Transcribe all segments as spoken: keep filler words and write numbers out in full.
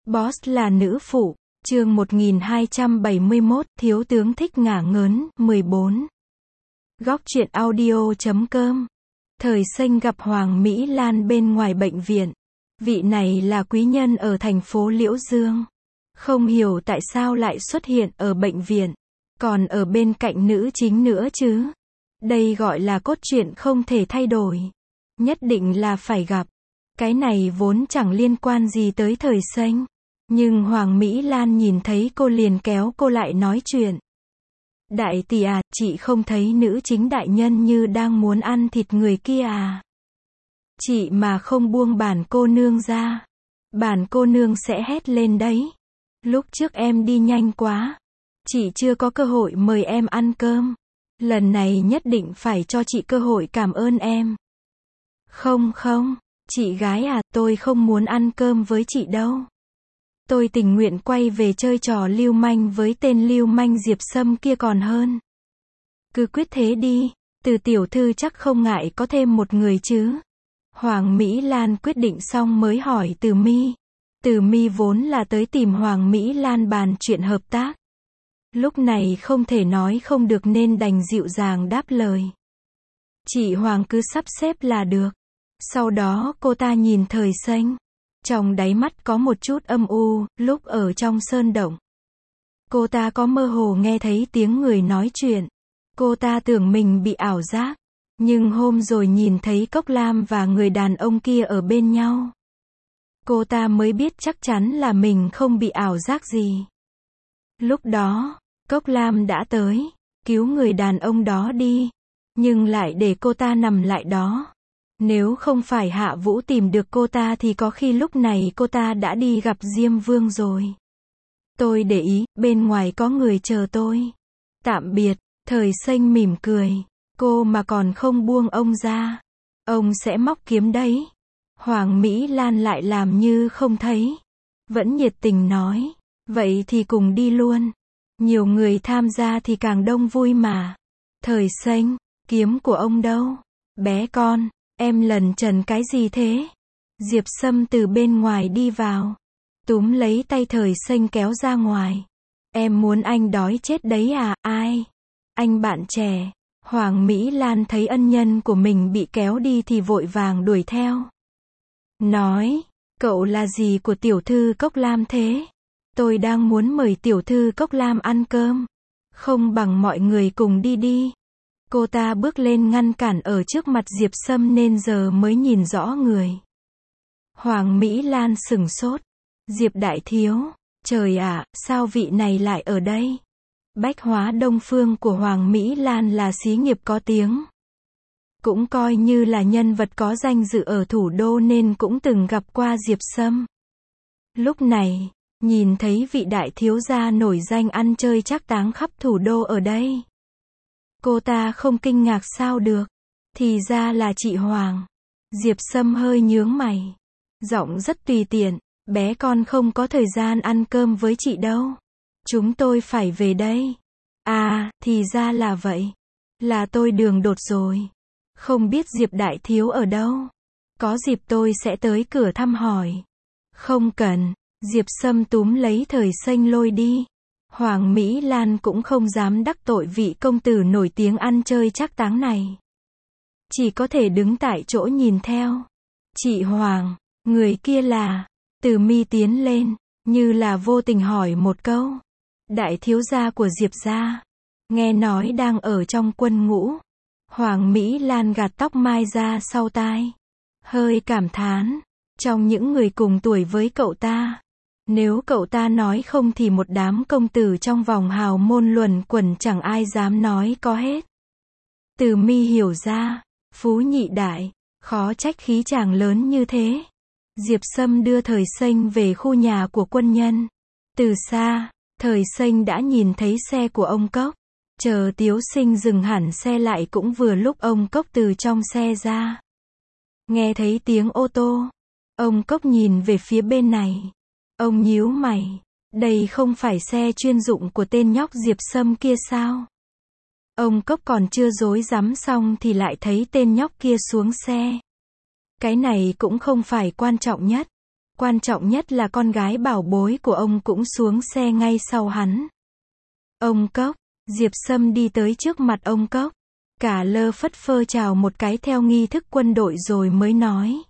Boss là nữ phụ, chương một nghìn hai trăm bảy mươi mốt, thiếu tướng thích ngả ngớn, mười bốn. Góc truyện audio chấm com. Thời Xanh gặp Hoàng Mỹ Lan bên ngoài bệnh viện. Vị này là quý nhân ở thành phố Liễu Dương. Không hiểu tại sao lại xuất hiện ở bệnh viện, còn ở bên cạnh nữ chính nữa chứ. Đây gọi là cốt truyện không thể thay đổi. Nhất định là phải gặp. Cái này vốn chẳng liên quan gì tới Thời Xanh. Nhưng Hoàng Mỹ Lan nhìn thấy cô liền kéo cô lại nói chuyện. Đại tỷ à, chị không thấy nữ chính đại nhân như đang muốn ăn thịt người kia à? Chị mà không buông bản cô nương ra, bản cô nương sẽ hét lên đấy. Lúc trước em đi nhanh quá, chị chưa có cơ hội mời em ăn cơm. Lần này nhất định phải cho chị cơ hội cảm ơn em. Không không, chị gái à, tôi không muốn ăn cơm với chị đâu. Tôi tình nguyện quay về chơi trò lưu manh với tên lưu manh Diệp Sâm kia còn hơn. Cứ quyết thế đi, Từ tiểu thư chắc không ngại có thêm một người chứ. Hoàng Mỹ Lan quyết định xong mới hỏi Từ Mi. Từ Mi vốn là tới tìm Hoàng Mỹ Lan bàn chuyện hợp tác. Lúc này không thể nói không được nên đành dịu dàng đáp lời. Chị Hoàng cứ sắp xếp là được. Sau đó cô ta nhìn Thời Xanh. Trong đáy mắt có một chút âm u, lúc ở trong sơn động. Cô ta có mơ hồ nghe thấy tiếng người nói chuyện. Cô ta tưởng mình bị ảo giác. Nhưng hôm rồi nhìn thấy Cốc Lam và người đàn ông kia ở bên nhau. Cô ta mới biết chắc chắn là mình không bị ảo giác gì. Lúc đó, Cốc Lam đã tới, cứu người đàn ông đó đi. Nhưng lại để cô ta nằm lại đó. Nếu không phải Hạ Vũ tìm được cô ta thì có khi lúc này cô ta đã đi gặp Diêm Vương rồi. Tôi để ý, bên ngoài có người chờ tôi. Tạm biệt, Thời Xanh mỉm cười. Cô mà còn không buông ông ra, ông sẽ móc kiếm đấy. Hoàng Mỹ Lan lại làm như không thấy. Vẫn nhiệt tình nói. Vậy thì cùng đi luôn. Nhiều người tham gia thì càng đông vui mà. Thời Xanh, kiếm của ông đâu? Bé con, em lần trần cái gì thế? Diệp Sâm từ bên ngoài đi vào. Túm lấy tay Thời Xanh kéo ra ngoài. Em muốn anh đói chết đấy à? Ai? Anh bạn trẻ. Hoàng Mỹ Lan thấy ân nhân của mình bị kéo đi thì vội vàng đuổi theo. Nói, cậu là gì của tiểu thư Cốc Lam thế? Tôi đang muốn mời tiểu thư Cốc Lam ăn cơm. Không bằng mọi người cùng đi đi. Cô ta bước lên ngăn cản ở trước mặt Diệp Sâm nên giờ mới nhìn rõ người. Hoàng Mỹ Lan sửng sốt. Diệp đại thiếu, trời ạ, sao vị này lại ở đây? Bách Hóa Đông Phương của Hoàng Mỹ Lan là xí nghiệp có tiếng. Cũng coi như là nhân vật có danh dự ở thủ đô nên cũng từng gặp qua Diệp Sâm. Lúc này, nhìn thấy vị đại thiếu gia nổi danh ăn chơi trác táng khắp thủ đô ở đây. Cô ta không kinh ngạc sao được. Thì ra là chị Hoàng. Diệp Sâm hơi nhướng mày. Giọng rất tùy tiện. Bé con không có thời gian ăn cơm với chị đâu. Chúng tôi phải về đây. À, thì ra là vậy. Là tôi đường đột rồi. Không biết Diệp đại thiếu ở đâu. Có dịp tôi sẽ tới cửa thăm hỏi. Không cần. Diệp Sâm túm lấy Thời Xanh lôi đi. Hoàng Mỹ Lan cũng không dám đắc tội vị công tử nổi tiếng ăn chơi trác táng này. Chỉ có thể đứng tại chỗ nhìn theo. Chị Hoàng, người kia là... Từ Mi tiến lên, như là vô tình hỏi một câu. Đại thiếu gia của Diệp gia, nghe nói đang ở trong quân ngũ. Hoàng Mỹ Lan gạt tóc mai ra sau tai. Hơi cảm thán, trong những người cùng tuổi với cậu ta. Nếu cậu ta nói không thì một đám công tử trong vòng hào môn luẩn quẩn chẳng ai dám nói có hết. Từ Mi hiểu ra, phú nhị đại, khó trách khí chàng lớn như thế. Diệp Sâm đưa Thời Xanh về khu nhà của quân nhân. Từ xa, Thời Xanh đã nhìn thấy xe của ông Cốc. Chờ Tiếu Sinh dừng hẳn xe lại cũng vừa lúc ông Cốc từ trong xe ra. Nghe thấy tiếng ô tô. Ông Cốc nhìn về phía bên này. Ông nhíu mày. Đây không phải xe chuyên dụng của tên nhóc Diệp Sâm kia sao? Ông Cốc còn chưa rối rắm xong thì lại thấy tên nhóc kia xuống xe. Cái này cũng không phải quan trọng nhất. Quan trọng nhất là con gái bảo bối của ông cũng xuống xe ngay sau hắn. Ông Cốc, Diệp Sâm đi tới trước mặt ông Cốc. Cả lơ phất phơ chào một cái theo nghi thức quân đội rồi mới nói.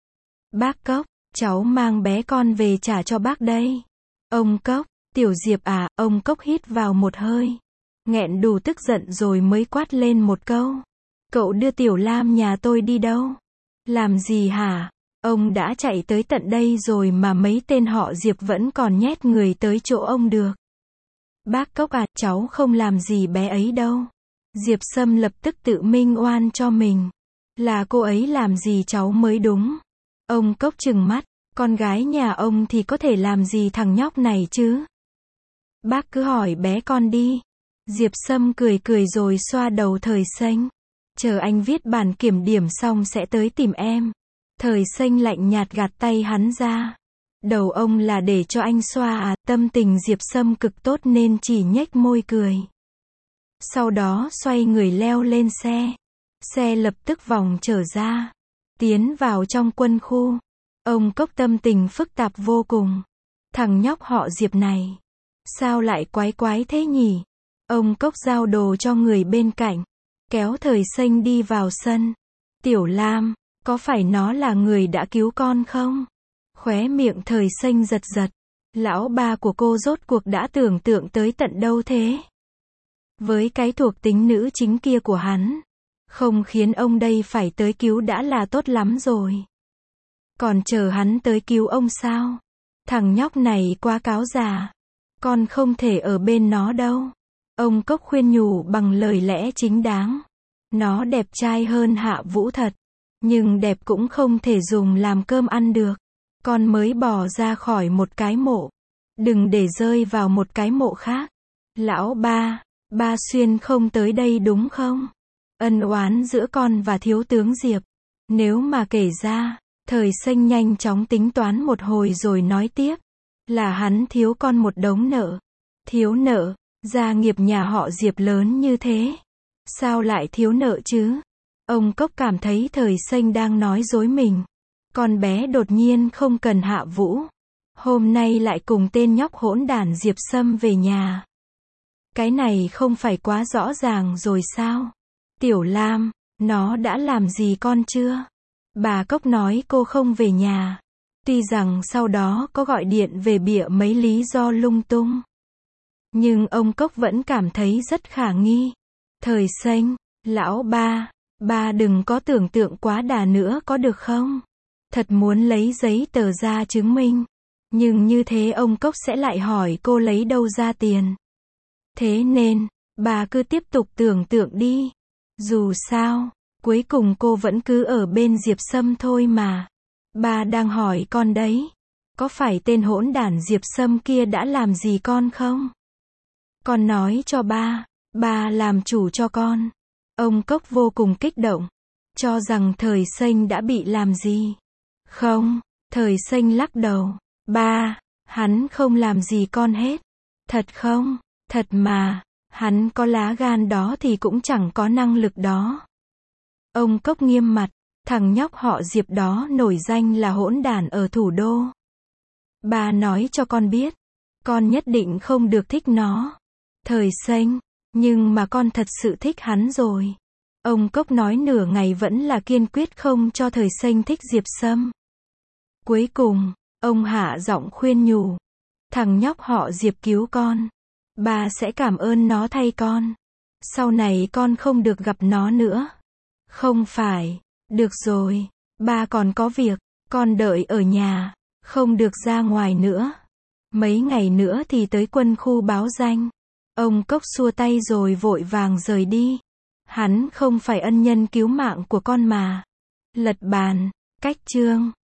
Bác Cốc, cháu mang bé con về trả cho bác đây. Ông Cốc, Tiểu Diệp à, ông Cốc hít vào một hơi. Nghẹn đủ tức giận rồi mới quát lên một câu. Cậu đưa Tiểu Lam nhà tôi đi đâu? Làm gì hả? Ông đã chạy tới tận đây rồi mà mấy tên họ Diệp vẫn còn nhét người tới chỗ ông được. Bác Cốc à, cháu không làm gì bé ấy đâu. Diệp Sâm lập tức tự minh oan cho mình. Là cô ấy làm gì cháu mới đúng. Ông Cốc trừng mắt, con gái nhà ông thì có thể làm gì thằng nhóc này chứ? Bác cứ hỏi bé con đi. Diệp Sâm cười cười rồi xoa đầu Thời Xanh. Chờ anh viết bản kiểm điểm xong sẽ tới tìm em. Thời Xanh lạnh nhạt gạt tay hắn ra. Đầu ông là để cho anh xoa à? Tâm tình Diệp Sâm cực tốt nên chỉ nhếch môi cười. Sau đó xoay người leo lên xe. Xe lập tức vòng trở ra. Tiến vào trong quân khu. Ông Cốc tâm tình phức tạp vô cùng. Thằng nhóc họ Diệp này. Sao lại quái quái thế nhỉ? Ông Cốc giao đồ cho người bên cạnh. Kéo Thời Xanh đi vào sân. Tiểu Lam, có phải nó là người đã cứu con không? Khóe miệng Thời Xanh giật giật. Lão ba của cô rốt cuộc đã tưởng tượng tới tận đâu thế? Với cái thuộc tính nữ chính kia của hắn. Không khiến ông đây phải tới cứu đã là tốt lắm rồi. Còn chờ hắn tới cứu ông sao? Thằng nhóc này quá cáo già. Con không thể ở bên nó đâu. Ông Cốc khuyên nhủ bằng lời lẽ chính đáng. Nó đẹp trai hơn Hạ Vũ thật. Nhưng đẹp cũng không thể dùng làm cơm ăn được. Con mới bỏ ra khỏi một cái mộ. Đừng để rơi vào một cái mộ khác. Lão ba, ba xuyên không tới đây đúng không? Ân oán giữa con và thiếu tướng Diệp. Nếu mà kể ra, Thời Xanh nhanh chóng tính toán một hồi rồi nói tiếp. Là hắn thiếu con một đống nợ. Thiếu nợ, gia nghiệp nhà họ Diệp lớn như thế. Sao lại thiếu nợ chứ? Ông Cốc cảm thấy Thời Xanh đang nói dối mình. Con bé đột nhiên không cần Hạ Vũ. Hôm nay lại cùng tên nhóc hỗn đản Diệp Sâm về nhà. Cái này không phải quá rõ ràng rồi sao? Tiểu Lam, nó đã làm gì con chưa? Bà Cốc nói cô không về nhà. Tuy rằng sau đó có gọi điện về bịa mấy lý do lung tung. Nhưng ông Cốc vẫn cảm thấy rất khả nghi. Thời Xanh, lão ba, ba đừng có tưởng tượng quá đà nữa có được không? Thật muốn lấy giấy tờ ra chứng minh. Nhưng như thế ông Cốc sẽ lại hỏi cô lấy đâu ra tiền. Thế nên, bà cứ tiếp tục tưởng tượng đi. Dù sao, cuối cùng cô vẫn cứ ở bên Diệp Sâm thôi mà. Bà đang hỏi con đấy. Có phải tên hỗn đản Diệp Sâm kia đã làm gì con không? Con nói cho ba. Ba làm chủ cho con. Ông Cốc vô cùng kích động. Cho rằng Thời Xanh đã bị làm gì. Không, Thời Xanh lắc đầu. Ba, hắn không làm gì con hết. Thật không? Thật mà. Hắn có lá gan đó thì cũng chẳng có năng lực đó. Ông Cốc nghiêm mặt. Thằng nhóc họ Diệp đó nổi danh là hỗn đản ở thủ đô. Ba nói cho con biết. Con nhất định không được thích nó. Thời Xanh. Nhưng mà con thật sự thích hắn rồi. Ông Cốc nói nửa ngày vẫn là kiên quyết không cho Thời Xanh thích Diệp Sâm. Cuối cùng, ông hạ giọng khuyên nhủ. Thằng nhóc họ Diệp cứu con. Ba sẽ cảm ơn nó thay con. Sau này con không được gặp nó nữa. Không phải. Được rồi. Ba còn có việc. Con đợi ở nhà. Không được ra ngoài nữa. Mấy ngày nữa thì tới quân khu báo danh. Ông Cốc xua tay rồi vội vàng rời đi. Hắn không phải ân nhân cứu mạng của con mà. Lật bàn. Cách chương.